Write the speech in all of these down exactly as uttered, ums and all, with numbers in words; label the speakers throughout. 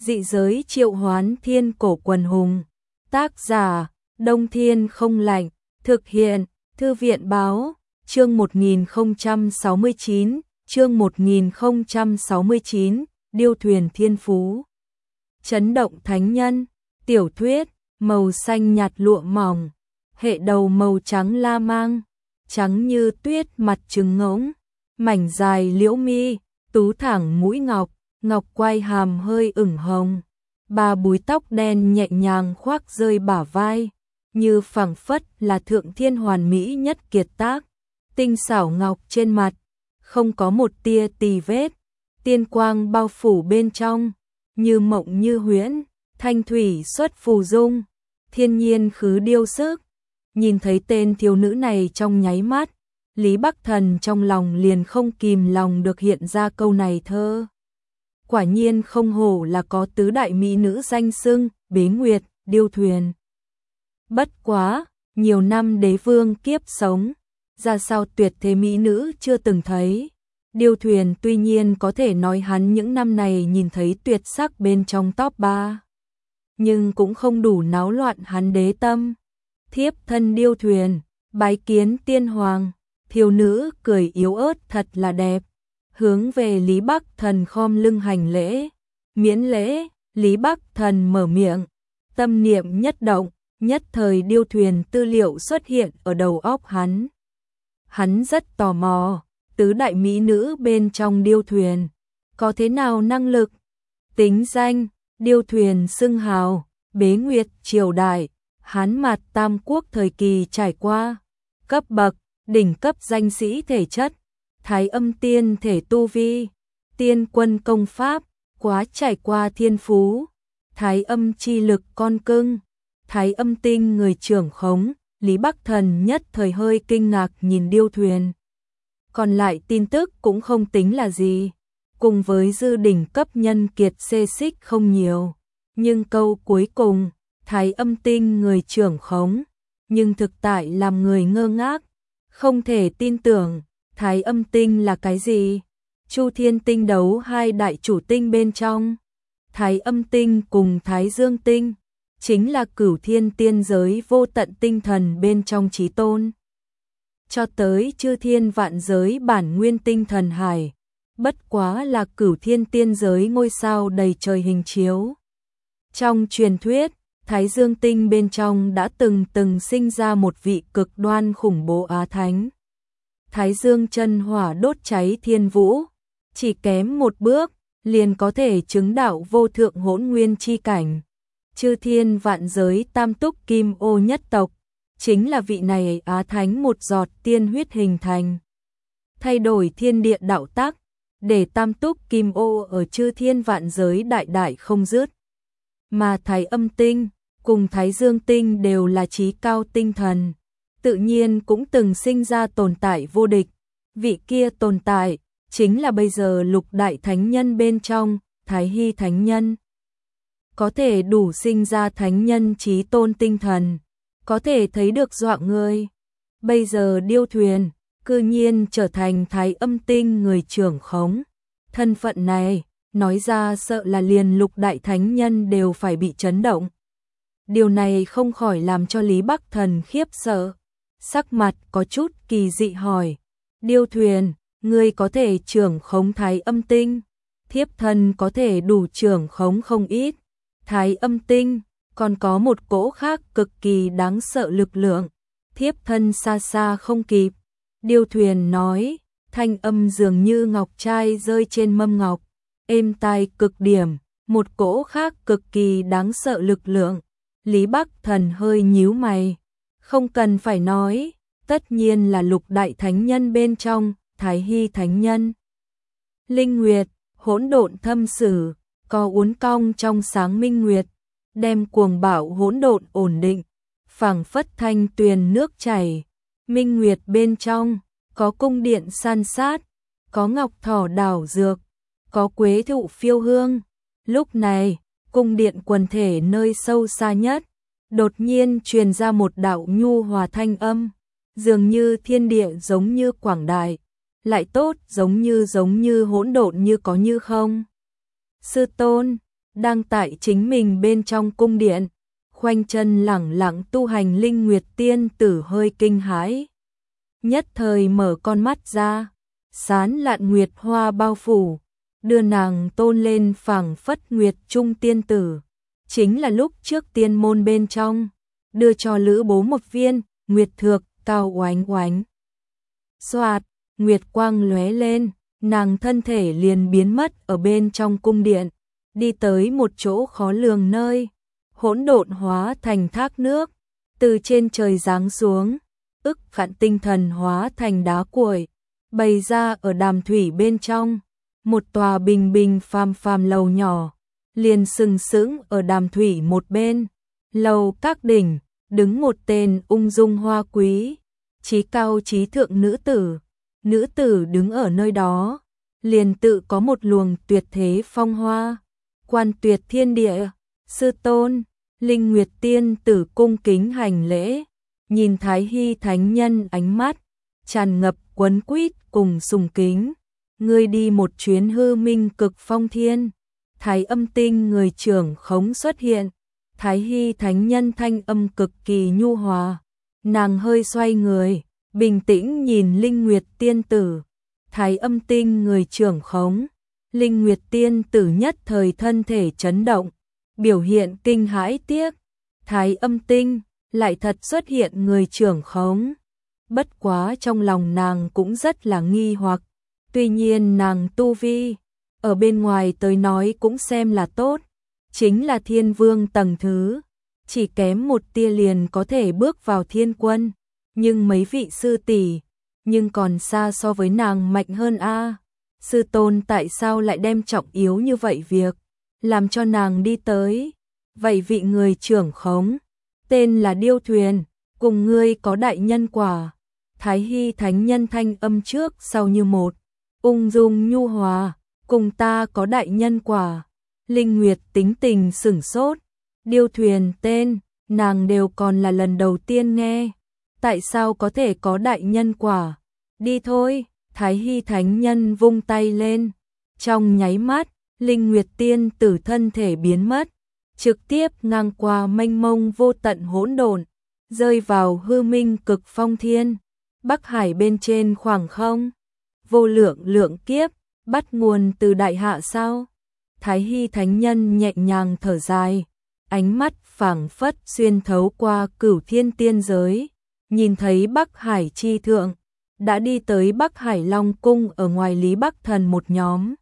Speaker 1: Dị giới triệu hoán thiên cổ quần hùng. Tác giả, Đông Thiên không lạnh. Thực hiện, Thư viện báo. Chương một nghìn không trăm sáu mươi chín, chương một nghìn không trăm sáu mươi chín, Điêu thuyền thiên phú. Chấn động thánh nhân. Tiểu thuyết, màu xanh nhạt lụa mỏng. Hệ đầu màu trắng la mang. Trắng như tuyết mặt trứng ngỗng. Mảnh dài liễu mi, tú thẳng mũi ngọc. Ngọc quai hàm hơi ửng hồng. Ba búi tóc đen nhẹ nhàng khoác rơi bả vai, như phẳng phất là thượng thiên hoàn mỹ nhất kiệt tác. Tinh xảo ngọc trên mặt, không có một tia tì vết. Tiên quang bao phủ bên trong, như mộng như huyễn. Thanh thủy xuất phù dung, thiên nhiên khứ điêu sức. Nhìn thấy tên thiếu nữ này trong nháy mắt, Lý Bắc Thần trong lòng liền không kìm lòng được hiện ra câu này thơ. Quả nhiên không hổ là có tứ đại mỹ nữ danh xưng, Bế Nguyệt, Điêu thuyền. Bất quá, nhiều năm đế vương kiếp sống, ra sao tuyệt thế mỹ nữ chưa từng thấy. Điêu thuyền tuy nhiên có thể nói hắn những năm này nhìn thấy tuyệt sắc bên trong top ba, nhưng cũng không đủ náo loạn hắn đế tâm. Thiếp thân điêu thuyền, bái kiến tiên hoàng. Thiếu nữ cười yếu ớt thật là đẹp, hướng về Lý Bắc Thần khom lưng hành lễ. Miễn lễ. Lý Bắc Thần mở miệng, tâm niệm nhất động, nhất thời điêu thuyền tư liệu xuất hiện ở đầu óc hắn. Hắn rất tò mò, tứ đại mỹ nữ bên trong điêu thuyền có thế nào năng lực. Tính danh, điêu thuyền xưng hào, Bế Nguyệt triều đại, Hán Mạt Tam Quốc thời kỳ trải qua. Cấp bậc, đỉnh cấp danh sĩ thể chất, Thái Âm tiên thể tu vi, Tiên quân công pháp, quá trải qua thiên phú, Thái Âm chi lực con cưng, Thái Âm tinh người trưởng khống. Lý Bắc Thần nhất thời hơi kinh ngạc nhìn điêu thuyền. Còn lại tin tức cũng không tính là gì, cùng với dư đỉnh cấp nhân kiệt xê xích không nhiều. Nhưng câu cuối cùng, Thái Âm tinh người trưởng khống, nhưng thực tại làm người ngơ ngác, không thể tin tưởng. Thái Âm tinh là cái gì? Chu Thiên tinh đấu hai đại chủ tinh bên trong, Thái Âm tinh cùng Thái Dương tinh, chính là cửu thiên tiên giới vô tận tinh thần bên trong chí tôn. Cho tới chư thiên vạn giới bản nguyên tinh thần hải, bất quá là cửu thiên tiên giới ngôi sao đầy trời hình chiếu. Trong truyền thuyết, Thái Dương tinh bên trong đã từng từng sinh ra một vị cực đoan khủng bố á thánh. Thái Dương chân hỏa đốt cháy thiên vũ, chỉ kém một bước, liền có thể chứng đạo vô thượng hỗn nguyên chi cảnh. Chư thiên vạn giới tam túc kim ô nhất tộc, chính là vị này á thánh một giọt tiên huyết hình thành. Thay đổi thiên địa đạo tắc, để tam túc kim ô ở chư thiên vạn giới đại đại không dứt. Mà Thái Âm tinh cùng Thái Dương tinh đều là chí cao tinh thần, tự nhiên cũng từng sinh ra tồn tại vô địch. Vị kia tồn tại chính là bây giờ lục đại thánh nhân bên trong, Thái Hy thánh nhân. Có thể đủ sinh ra thánh nhân chí tôn tinh thần, có thể thấy được dọa người. Bây giờ điêu thuyền, cư nhiên trở thành Thái Âm tinh người trưởng khống. Thân phận này, nói ra sợ là liền lục đại thánh nhân đều phải bị chấn động. Điều này không khỏi làm cho Lý Bắc Thần khiếp sợ, sắc mặt có chút kỳ dị hỏi. Điêu thuyền, ngươi có thể trưởng khống Thái Âm tinh, thiếp thân có thể đủ trưởng khống không ít. Thái Âm tinh, còn có một cỗ khác cực kỳ đáng sợ lực lượng, thiếp thân xa xa không kịp. Điêu thuyền nói, thanh âm dường như ngọc trai rơi trên mâm ngọc, êm tai cực điểm, một cỗ khác cực kỳ đáng sợ lực lượng. Lý Bắc Thần hơi nhíu mày, không cần phải nói, tất nhiên là lục đại thánh nhân bên trong, Thái Hy thánh nhân. Linh Nguyệt, hỗn độn thâm sử, có uốn cong trong sáng minh nguyệt, đem cuồng bạo hỗn độn ổn định, phảng phất thanh tuyền nước chảy. Minh Nguyệt bên trong, có cung điện san sát, có ngọc thỏ đảo dược, có quế thụ phiêu hương. Lúc này, cung điện quần thể nơi sâu xa nhất, đột nhiên truyền ra một đạo nhu hòa thanh âm, dường như thiên địa giống như quảng đại, lại tốt giống như giống như hỗn độn như có như không. Sư tôn, đang tại chính mình bên trong cung điện, khoanh chân lẳng lặng tu hành. Linh Nguyệt tiên tử hơi kinh hãi, nhất thời mở con mắt ra, sán lạn nguyệt hoa bao phủ, đưa nàng tôn lên phảng phất nguyệt trung tiên tử. Chính là lúc trước tiên môn bên trong, đưa cho Lữ Bố một viên, nguyệt thược, cao oánh oánh. Xoạt, nguyệt quang lóe lên, nàng thân thể liền biến mất ở bên trong cung điện, đi tới một chỗ khó lường nơi, hỗn độn hóa thành thác nước, từ trên trời giáng xuống, ức vạn tinh thần hóa thành đá cuội, bày ra ở đàm thủy bên trong, một tòa bình bình phàm phàm lầu nhỏ, liền sừng sững ở đàm thủy một bên. Lầu các đỉnh, đứng một tên ung dung hoa quý, trí cao trí thượng nữ tử. Nữ tử đứng ở nơi đó, liền tự có một luồng tuyệt thế phong hoa, quan tuyệt thiên địa. Sư tôn, Linh Nguyệt tiên tử cung kính hành lễ, nhìn Thái Hy thánh nhân ánh mắt tràn ngập quấn quýt cùng sùng kính. Ngươi đi một chuyến hư minh cực phong thiên. Thái âm tinh người trưởng khống xuất hiện, Thái Hy thánh nhân thanh âm cực kỳ nhu hòa, nàng hơi xoay người, bình tĩnh nhìn Linh Nguyệt tiên tử. Thái âm tinh người trưởng khống, Linh Nguyệt tiên tử nhất thời thân thể chấn động, biểu hiện kinh hãi tiếc. Thái âm tinh lại thật xuất hiện người trưởng khống. Bất quá trong lòng nàng cũng rất là nghi hoặc, tuy nhiên nàng tu vi ở bên ngoài tới nói cũng xem là tốt, chính là thiên vương tầng thứ, chỉ kém một tia liền có thể bước vào thiên quân, nhưng mấy vị sư tỷ nhưng còn xa so với nàng mạnh hơn a. Sư tôn tại sao lại đem trọng yếu như vậy việc làm cho nàng đi tới? Vậy vị người trưởng khống tên là Điêu Thuyền, cùng ngươi có đại nhân quả. Thái Hy thánh nhân thanh âm trước sau như một, ung dung nhu hòa, cùng ta có đại nhân quả. Linh Nguyệt tính tình sửng sốt, Điêu Thuyền tên nàng đều còn là lần đầu tiên nghe, tại sao có thể có đại nhân quả? Đi thôi. Thái Hy thánh nhân vung tay lên, trong nháy mắt, Linh Nguyệt tiên tử thân thể biến mất, trực tiếp ngang qua mênh mông vô tận hỗn độn, rơi vào hư minh cực phong thiên. Bắc Hải bên trên khoảng không, vô lượng lượng kiếp, bắt nguồn từ đại hạ sao? Thái Hy thánh nhân nhẹ nhàng thở dài, ánh mắt phảng phất xuyên thấu qua cửu thiên tiên giới, nhìn thấy Bắc Hải chi thượng, đã đi tới Bắc Hải Long cung ở ngoài Lý Bắc Thần một nhóm.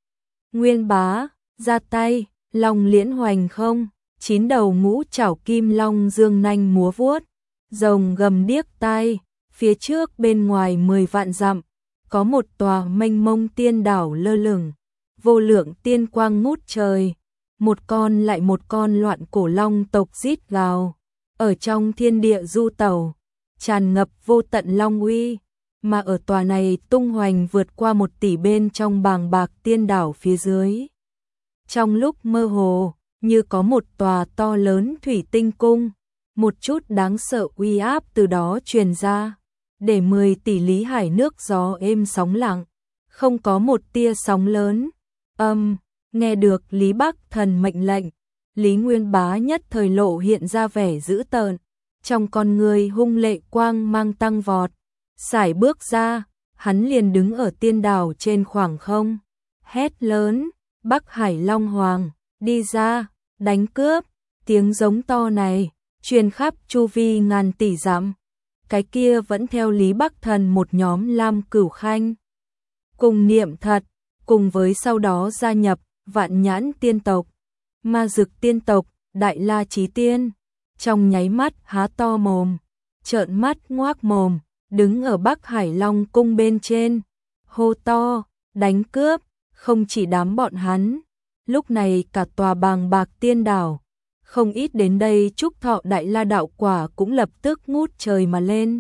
Speaker 1: Nguyên bá, ra tay, long liễn hoành không, chín đầu ngũ chảo kim long dương nanh múa vuốt, rồng gầm điếc tai, phía trước bên ngoài mười vạn dặm, có một tòa mênh mông tiên đảo lơ lửng, vô lượng tiên quang ngút trời, một con lại một con loạn cổ long tộc rít gào, ở trong thiên địa du tẩu, tràn ngập vô tận long uy. Mà ở tòa này tung hoành vượt qua một tỷ bên trong bàng bạc tiên đảo phía dưới. Trong lúc mơ hồ, như có một tòa to lớn thủy tinh cung, một chút đáng sợ uy áp từ đó truyền ra, để mười tỷ lý hải nước gió êm sóng lặng, không có một tia sóng lớn. Âm, nghe được Lý Bắc Thần mệnh lệnh, Lý Nguyên Bá nhất thời lộ hiện ra vẻ dữ tợn, trong con người hung lệ quang mang tăng vọt. Sải bước ra, hắn liền đứng ở tiên đảo trên khoảng không, hét lớn, Bắc Hải Long Hoàng, đi ra, đánh cướp. Tiếng giống to này truyền khắp chu vi ngàn tỷ dặm. Cái kia vẫn theo Lý Bắc Thần một nhóm Lam Cửu Khanh, cùng Niệm Thật, cùng với sau đó gia nhập Vạn Nhãn tiên tộc, Ma Dực tiên tộc, Đại La Chí tiên, trong nháy mắt há to mồm, trợn mắt ngoác mồm, đứng ở Bắc Hải Long cung bên trên, hô to, đánh cướp. Không chỉ đám bọn hắn, lúc này cả tòa bàng bạc tiên đảo, không ít đến đây chúc thọ Đại La đạo quả cũng lập tức ngút trời mà lên.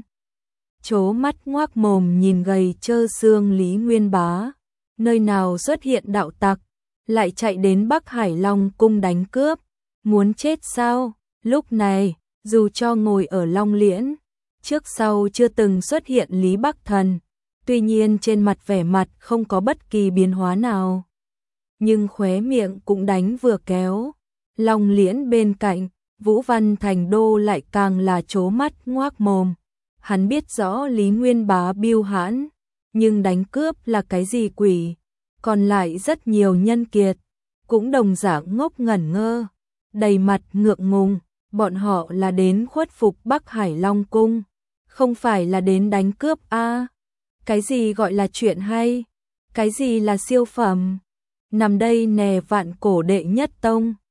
Speaker 1: Chố mắt ngoác mồm nhìn gầy trơ xương Lý Nguyên Bá, nơi nào xuất hiện đạo tặc, lại chạy đến Bắc Hải Long cung đánh cướp, muốn chết sao? Lúc này, dù cho ngồi ở Long Liễn, trước sau chưa từng xuất hiện Lý Bắc Thần, tuy nhiên trên mặt vẻ mặt không có bất kỳ biến hóa nào. nhưng khóe miệng cũng đánh vừa kéo. Long Liễn bên cạnh, Vũ Văn Thành Đô lại càng là trố mắt ngoác mồm. Hắn biết rõ Lý Nguyên Bá biêu hãn, nhưng đánh cướp là cái gì quỷ? Còn lại rất nhiều nhân kiệt, cũng đồng dạng ngốc ngẩn ngơ, đầy mặt ngượng ngùng, bọn họ là đến khuất phục Bắc Hải Long Cung, không phải là đến đánh cướp a. Cái gì gọi là chuyện hay? Cái gì là siêu phẩm? Nằm đây nè vạn cổ đệ nhất tông.